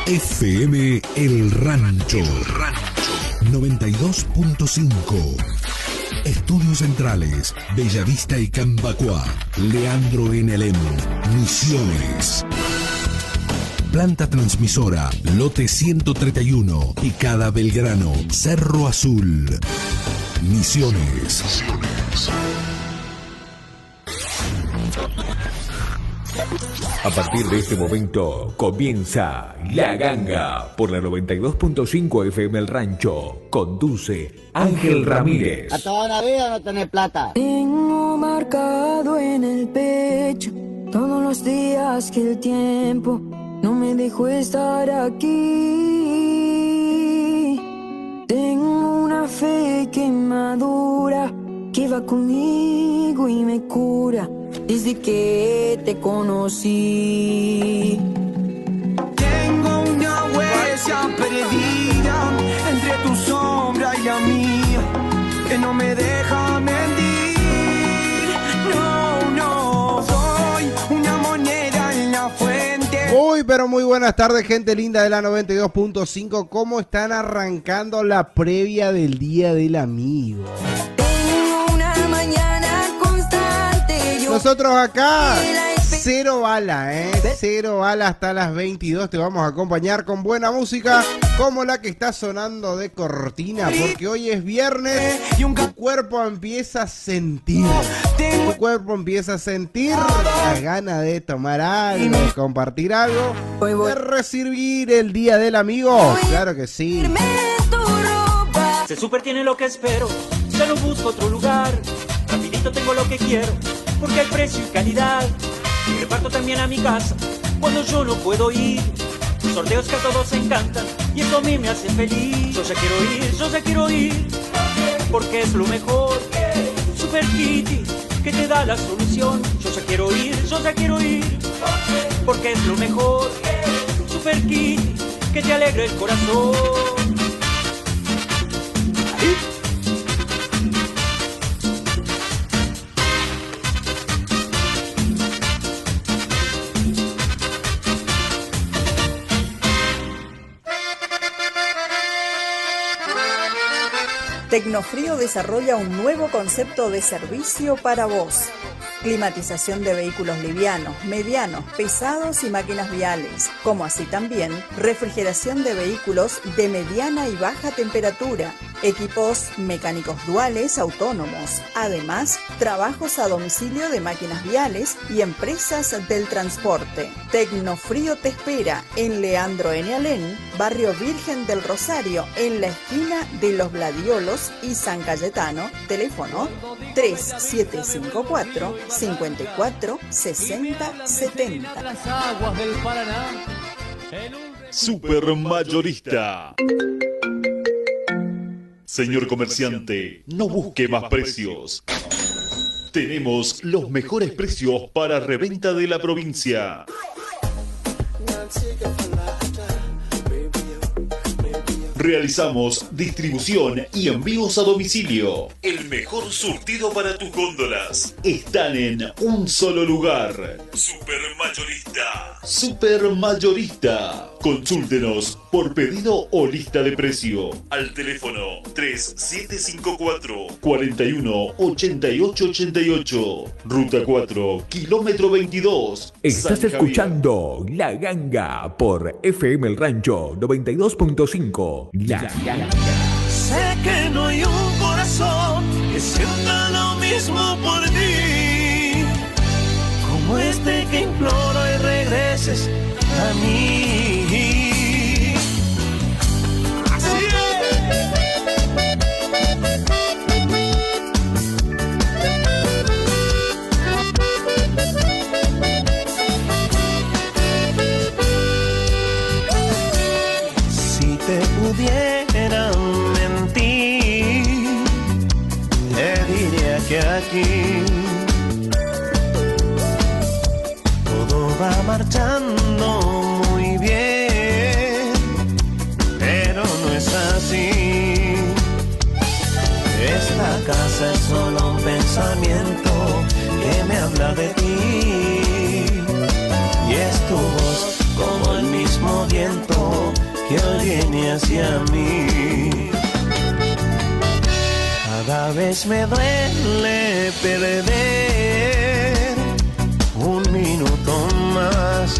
FM El Rancho. 92.5. Estudios centrales, Bellavista y Cambacoa. Leandro en Alem, Misiones. Planta transmisora, lote 131, Picada Belgrano, Cerro Azul. Misiones. A partir de este momento comienza La Ganga por la 92.5 FM El Rancho. Conduce Ángel Ramírez. ¿A toda la vida no tenés plata? Tengo marcado en el pecho todos los días que el tiempo no me dejó estar aquí. Tengo una fe que madura, que va conmigo y me cura desde que te conocí. Tengo una huella perdida entre tu sombra y la mía, que no me deja mentir. No, soy una moneda en la fuente. Muy, pero muy buenas tardes, gente linda de la 92.5. ¿Cómo están arrancando la previa del Día del Amigo? Nosotros acá, cero bala, cero bala hasta las 22. Te vamos a acompañar con buena música, como la que está sonando de cortina, porque hoy es viernes y tu cuerpo empieza a sentir. Tu cuerpo empieza a sentir la gana de tomar algo, de compartir algo, de recibir el Día del Amigo. Claro que sí. Se super tiene lo que espero, ya no busco otro lugar. Rapidito tengo lo que quiero, porque hay precio y calidad. Y reparto también a mi casa cuando yo no puedo ir. Sorteos que a todos encantan y eso a mí me hace feliz. Yo ya quiero ir, porque es lo mejor. Super Kitty, que te da la solución. Yo ya quiero ir, porque es lo mejor. Super Kitty, que te alegra el corazón. Tecnofrío desarrolla un nuevo concepto de servicio para vos. Climatización de vehículos livianos, medianos, pesados y máquinas viales, como así también refrigeración de vehículos de mediana y baja temperatura, equipos mecánicos duales autónomos, además trabajos a domicilio de máquinas viales y empresas del transporte. Tecnofrío te espera en Leandro N. Alem, barrio Virgen del Rosario, en la esquina de Los Gladiolos y San Cayetano. Teléfono 3754 54 60 70. Supermayorista. Señor comerciante, no busque más precios. Tenemos los mejores precios para reventa de la provincia. Realizamos distribución y envíos a domicilio. El mejor surtido para tus góndolas están en un solo lugar. Supermayorista. Supermayorista. Consúltenos por pedido o lista de precio al teléfono 3754 41 88 88, Ruta 4, kilómetro 22. Estás escuchando La Ganga por FM El Rancho 92.5. La Ganga. Sé que no hay un corazón que sienta lo mismo por ti, como este que imploro y regreses a mí. Así si te pudiera mentir, te diría que aquí todo va marchando muy bien, pero no es así. Esta casa es solo un pensamiento que me habla de ti, y es tu voz como el mismo viento que hoy viene hacia mí. Cada vez me duele perder un minuto más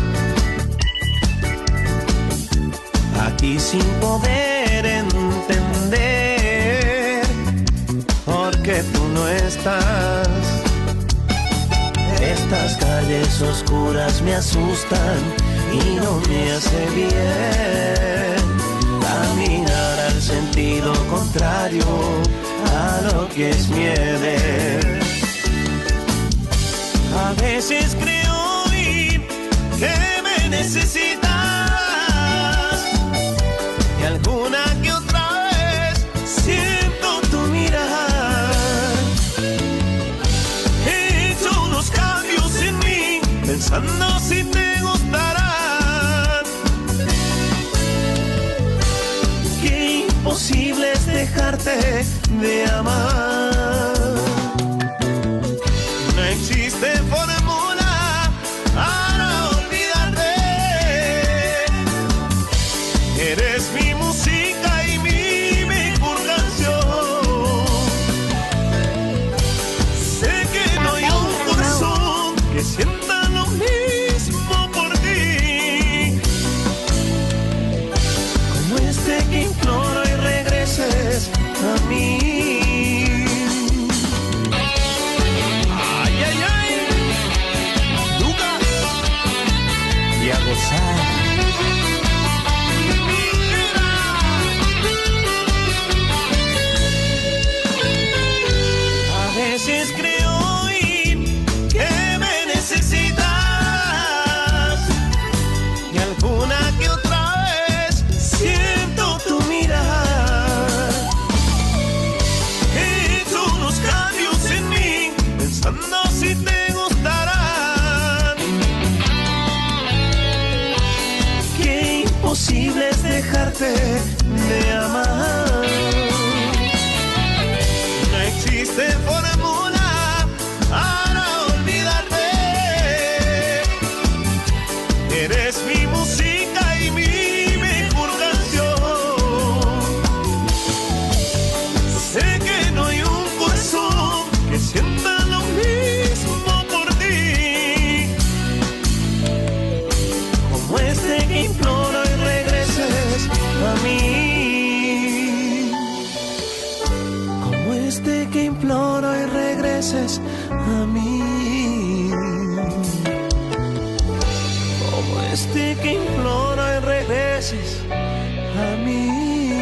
aquí sin poder entender por qué tú no estás. Estas calles oscuras me asustan y no me hace bien caminar al sentido contrario a lo que es mi deber. A veces creo oír que me necesitas y alguna que otra vez siento tu mirar. He hecho unos cambios en mí pensando si te gustarán. Qué imposible es dejarte de amar. No existe fórmula para olvidarte. Eres mi música y mi mejor canción. Sé que no hay un corazón que sienta lo mismo por ti, como este que imploro y regreses a mí. Ay, ay, ay, Lucas, y a gozar. A veces creo oír que me necesitas y alguna que otra vez siento tu mirar. He hecho unos cambios en mí pensando si te gustarán. Qué imposible es dejarte de amar. No existe fórmula para olvidarte. Eres mi música y mi mejor canción. Sé que no hay un corazón que sienta lo mismo por ti, como este que imploro y regreses a mí. Como este que imploro y regreses a mí. Como este que imploro y regreses a mí.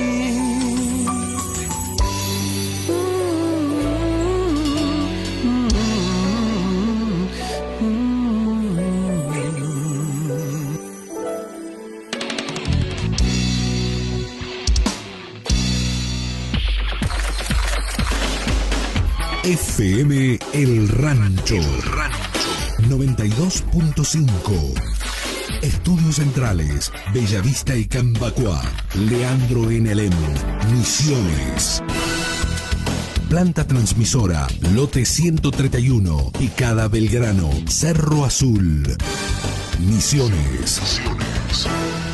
FM El Rancho 92.5. Estudios Centrales, Bellavista y Cambacoa. Leandro en Elem, Misiones. Planta transmisora, lote 131, Picada Belgrano, Cerro Azul. Misiones.